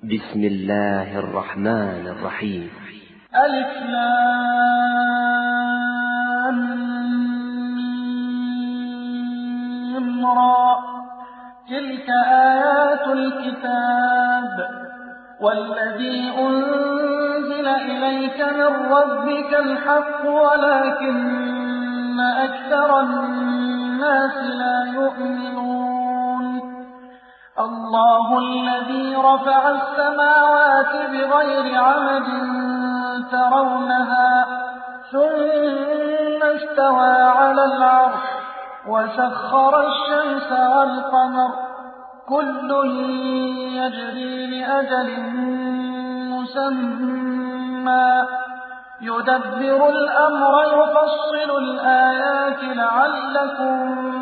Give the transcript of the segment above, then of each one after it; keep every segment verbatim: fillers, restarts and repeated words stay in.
بسم الله الرحمن الرحيم. ألف لام ميم را تلك آيات الكتاب والذي أنزل إليك من ربك الحق ولكن أكثر الناس لا يؤمنون. الله الذي رفع السماوات بغير عمد ترونها ثم استوى على العرش وسخر الشمس والقمر كل يجري لأجل مسمى يدبر الأمر يفصل الآيات لعلكم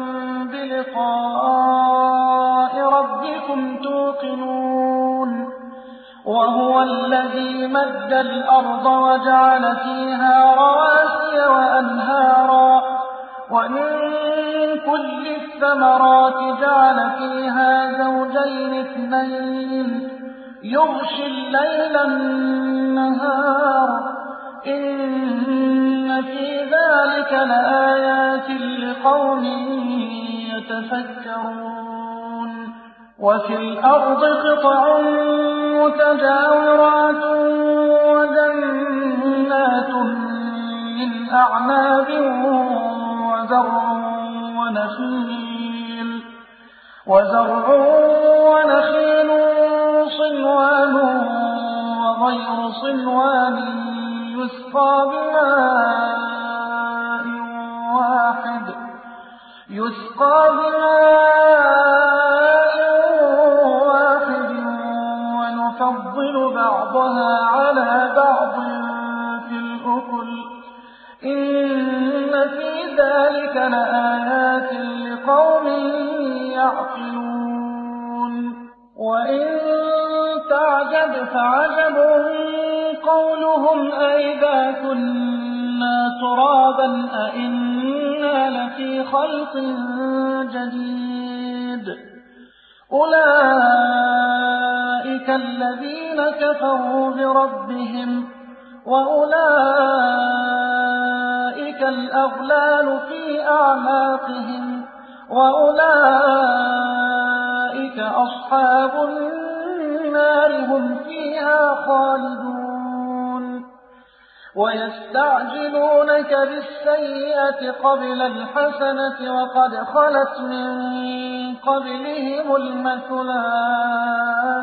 بلقاء ربكم توقنون. وهو الذي مد الأرض وجعل فيها رواسي وأنهارا ومن كل الثمرات جعل فيها زوجين اثنين يغشي الليل النهار إن في ذلك لآيات لقوم يتفكرون. وفي الأرض قطع متجاورات وجنات من أعناب وزرع ونخيل وزرع ونخيل صنوان وغير صنوان يسقى بماء واحد يسقى بماء واحد ونفضل بعضها على بعض في الأكل إن في ذلك لآيات لقوم يعقلون. وإن تعجب فعجب قولهم أئذا كنا ترابا أئنا لفي خلق جديد أولئك الذين كفروا بربهم وأولئك الأغلال في أعناقهم وأولئك أصحاب النار هم فيها خالدون. ويستعجلونك بالسيئة قبل الحسنة وقد خلت من قبلهم المثلات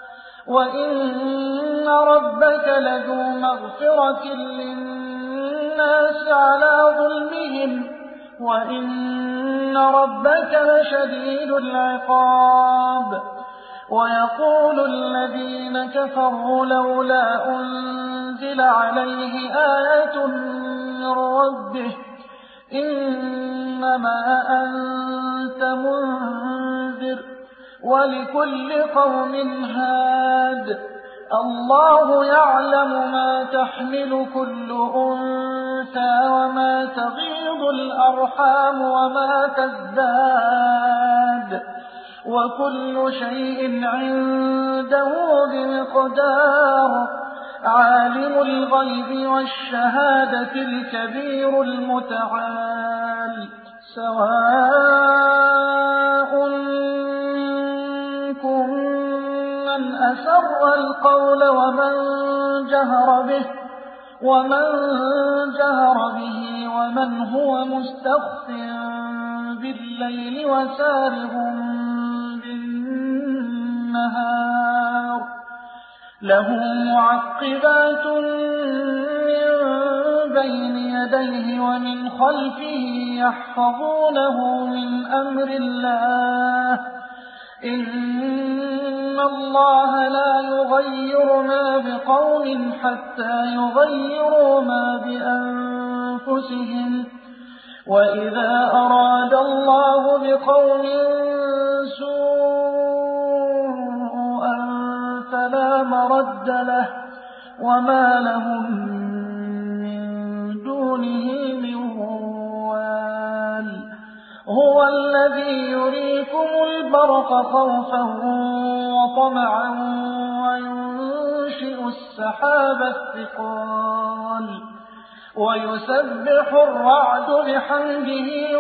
وإن ربك لذو مغفرة للناس على ظلمهم وإن ربك لشديد العقاب. ويقول الذين كفروا لولا أنزل عليه آية من ربه إنما أنت منذر ولكل قوم هاد الله يعلم ما تحمل كل أنثى وما تغيض الأرحام وما تزداد وكل شيء عنده بمقدار. عالم الغيب والشهادة الكبير المتعال سواء منكم من أسر القول ومن جهر به ومن جهر به ومن هو مستخف بالليل وسارب بالنهار له معقبات من بين يديه ومن خلفه يحفظونه من أمر الله إن الله لا يغير ما بقوم حتى يغيروا ما بأنفسهم وإذا أراد الله بقوم سوءا فلا مرد له وما لهم من دونه من وال. هو الذي يريكم البرق خوفا وطمعا السحاب الثقال ويسبح الرعد بحمده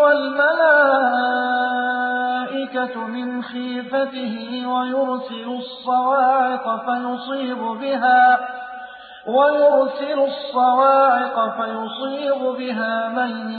والملائكة من خيفته ويرسل الصواعق فيصيب بها ويرسل الصواعق فيصيب بها من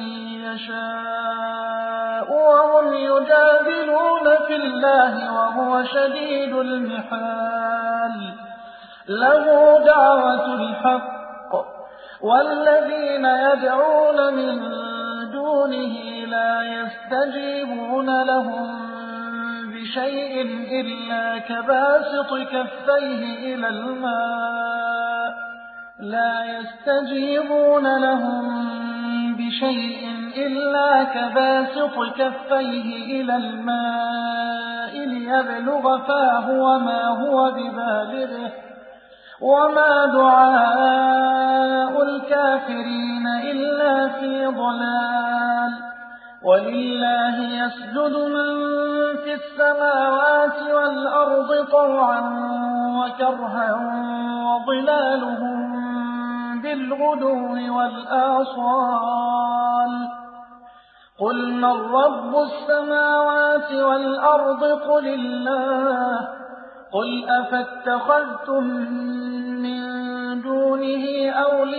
يشاء وهم يجادلون في الله وهو شديد المحال له دعوة الحق والذين يدعون من دونه لا يستجيبون لهم بشيء إلا كباسط كفيه إلى الماء لا يستجيبون لهم بشيء إلا كباسط كفيه إلى الماء ليبلغ فاه وما هو ببالغه وما دعاء الكافرين إلا في ضلال ولله يسجد من في السماوات والأرض طوعا وكرها وظلالهم بالغدو والآصال قل من رب السماوات والأرض قل الله قل أفاتخذتم من دونه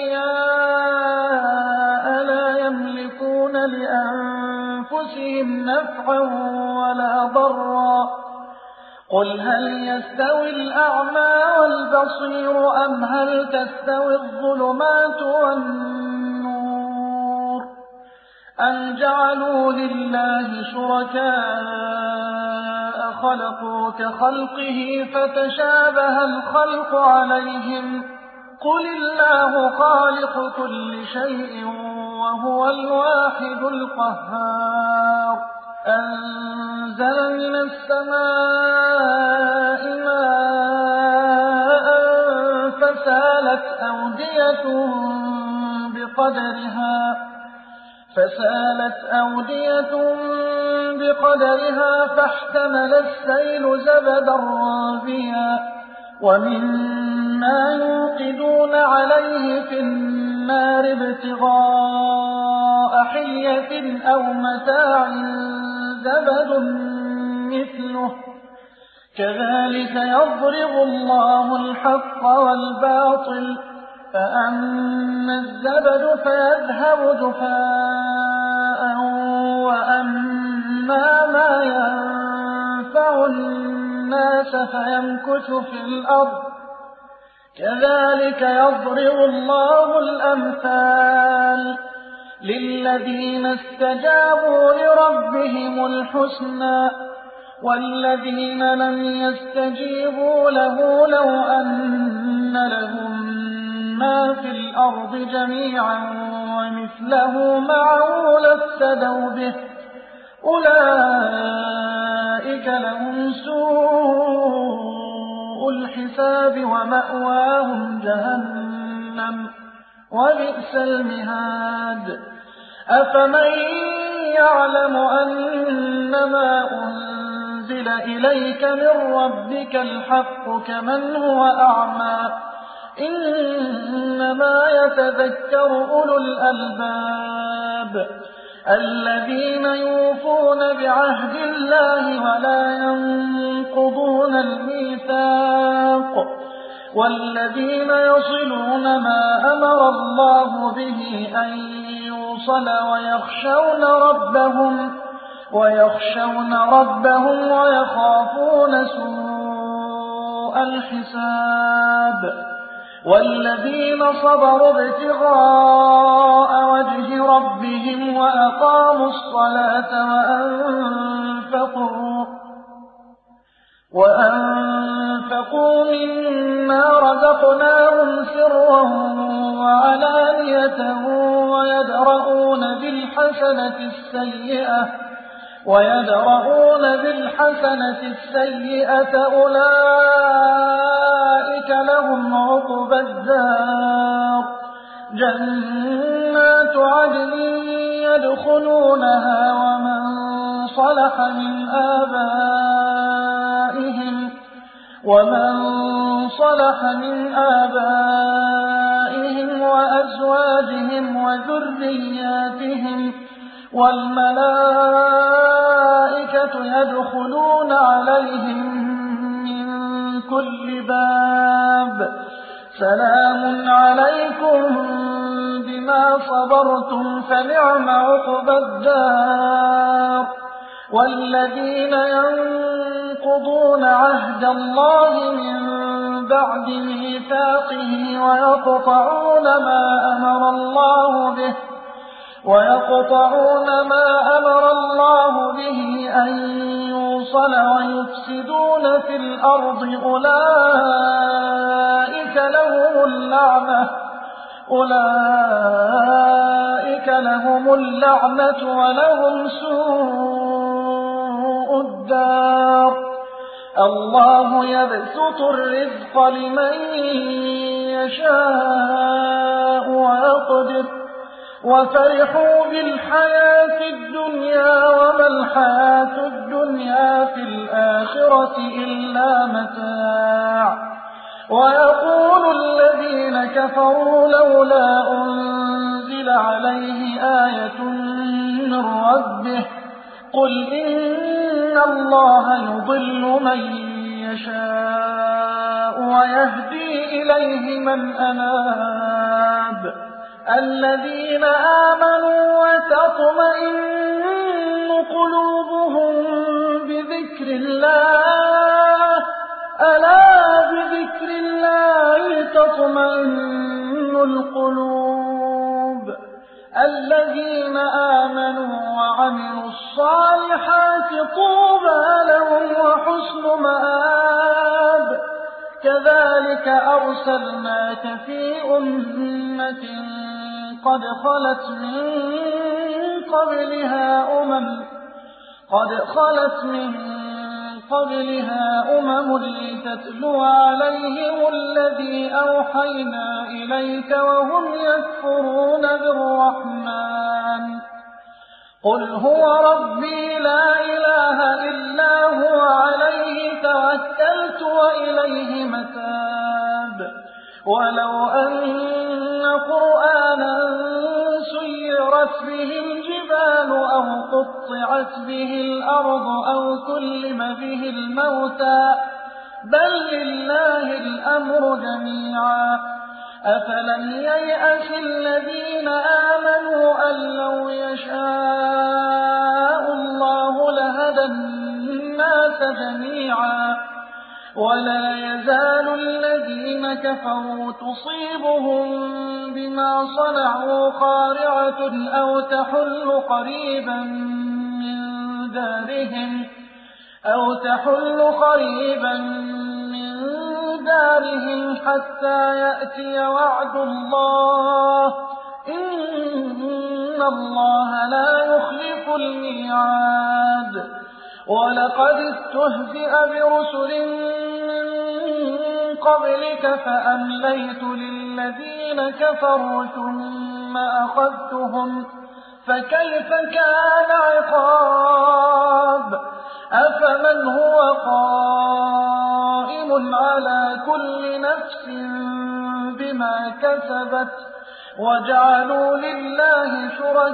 أولياء لا يملكون لأنفسهم نفعا ولا ضرا قل هل يستوي الأعمى والبصير أم هل تستوي الظلمات والنور أم جعلوا لله شركاء خلقوا كخلقه فتشابه الخلق عليهم قل الله خالق كل شيء وهو الواحد القهار أنزل من السماء ماء فسالت أودية بقدرها فسالت أودية بقدرها فاحتمل السيل زبدا رابيا ومما يوقدون عليه في النار ابتغاء حلية أو متاع زبد مثله كذلك يضرب الله الحق والباطل فأما الزبد فيذهب جفاء وأما ما ينفع الناس فيمكث في الأرض كذلك يضرب الله الأمثال للذين استجابوا لربهم الحسنى والذين لم يستجيبوا له لو أن لهم ما في الأرض جميعا ومثله معه لافتدوا به أولئك لهم سوء الحساب ومأواهم جهنم وبئس المهاد أفمن يعلم أنما أنزل إليك من ربك الحق كمن هو أعمى إنما يتذكر أولو الألباب الذين يوفون بعهد الله ولا ينقضون الميثاق والذين يصلون ما أمر الله به أن يوصل ويخشون ربهم ويخشون ربهم ويخافون سوء الحساب والذين صبروا ابتغاء وجه ربهم وأقاموا الصلاة وأنفقوا وأنفقوا مما رزقناهم سرا وعلانية ويدرؤون بالحسنة السيئة ويدرؤون بالحسنة السيئة أولئك لهم عقبى الدار جنات عدن يدخلونها ومن صلح من آبائهم ومن صلح من آبائهم وأزواجهم وذرياتهم والملائكة يدخلون عليهم من كل باب سلام عليكم بما صبرتم فنعم عقبى الدار. والذين ينقضون عهد الله من بعد ميثاقه ويقطعون ما أمر الله به ويقطعون ما أمر الله به أن يوصل ويفسدون في الأرض أولئك لهم اللعنة أولئك لهم اللعنة ولهم سوء الدار. الله يبسط الرزق لمن يشاء ويقدر وفرحوا بالحياة الدنيا وما الحياة الدنيا في الآخرة إلا متاع. ويقول الذين كفروا لولا أنزل عليه آية من ربه قل إن الله يضل من يشاء ويهدي إليه من أناب. الذين آمنوا وتطمئن قلوبهم بذكر الله ألا بذكر الله تطمئن القلوب. الذين آمنوا وعملوا الصالحات طوبى لهم وحسن مآب. كذلك أرسلناك في أمة قد خلت من قبلها أمم قد خلت من قبلها أمم لتتلو عليهم الذي أوحينا إليك وهم يكفرون بالرحمن. قل هو ربي لا إله إلا هو عليه توكلت وإليه متاب. ولو أن قرآنا سيرت به الجبال أو قطعت به الأرض أو كلم به الموتى بل لله الأمر جميعا. أفلم ييأس الذين آمنوا أن لو يشاء الله لهدى الناس جميعا. ولا يزال الذين كفروا تصيبهم بما صنعوا قارعة أو تحل قريبا من دارهم أو تحل قريبا من دارهم حتى يأتي وعد الله إن الله لا يخلف الميعاد. ولقد استهزئ برسل من قبلك فأمليت للذين كفروا ثم أخذتهم فكيف كان عقاب. أفمن هو قائم على كل نفس بما كسبت وجعلوا لله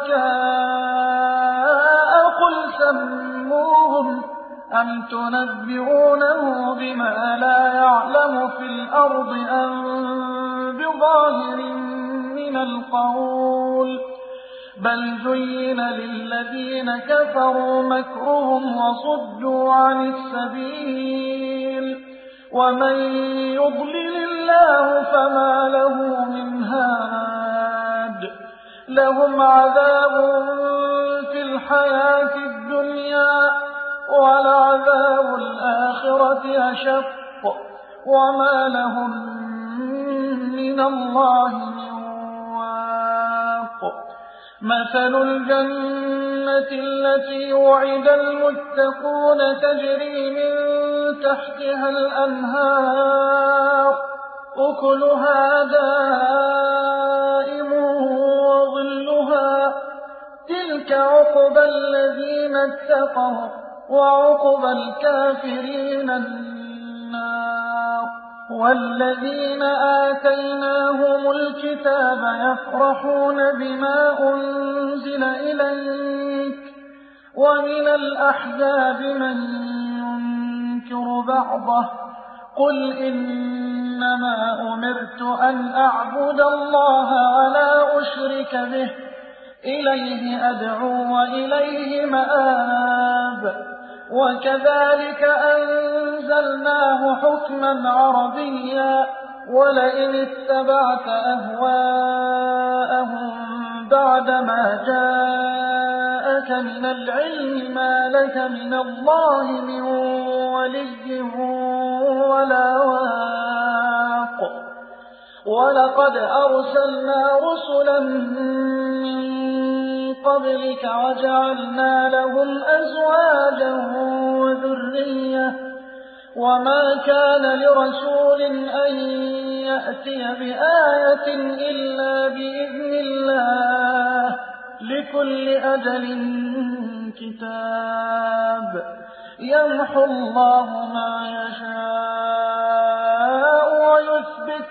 شركاء قل سموهم أم تنبئونه بما لا يعلم في الأرض أم بظاهر من القول بل زين للذين كفروا مكرهم وصدوا عن السبيل ومن يضلل الله فما له من هاد. لهم عذاب في الحياة الدنيا ولعذاب الآخرة أشق وما لهم من الله من واق. مثل الجنة التي وعد المتقون تجري من تحتها الأنهار أكلها دائم وظلها تلك عقبى الذين اتقوا وعقبى الكافرين النار. والذين آتيناهم الكتاب يفرحون بما أنزل إليك ومن الأحزاب من ينكر بعضه قل إنما أمرت أن أعبد الله ولا أشرك به إليه أدعو وإليه مآب وكذلك أنزلناه حكما عربيا ولئن اتبعت أهواءهم بعدما جاءك من العلم ما لك من الله من ولي ولا واق ولقد أرسلنا رسلا من قبلك وجعلنا لهم أزواجا وذرية وما كان لرسول أن يأتي بآية إلا بإذن الله لكل أجل كتاب يمحو الله ما يشاء ويثبت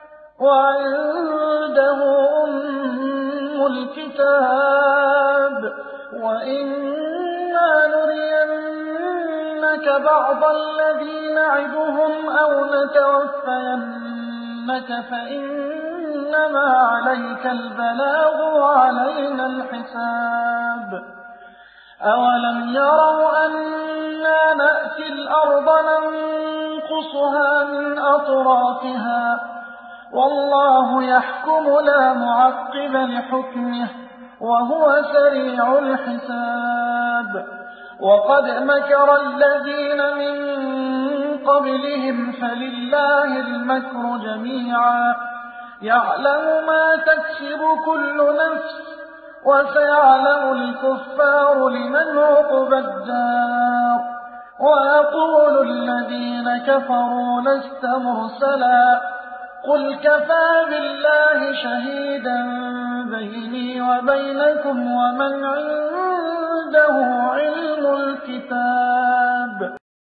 وعنده أم الكتاب وإما نرينك بعض الذي نعدهم أو نتوفينك فإنما عليك البلاغ وعلينا الحساب أولم يروا أنا نأتي الأرض ننقصها من أطرافها والله يحكم لا معقب لحكمه وهو سريع الحساب وقد مكر الذين من قبلهم فلله المكر جميعا يعلم ما تكسب كل نفس وسيعلم الكفار لمن عقبى الدار ويقول الذين كفروا لست مرسلا قل كفى بالله شهيدا بيني وبينكم ومن عنده علم الكتاب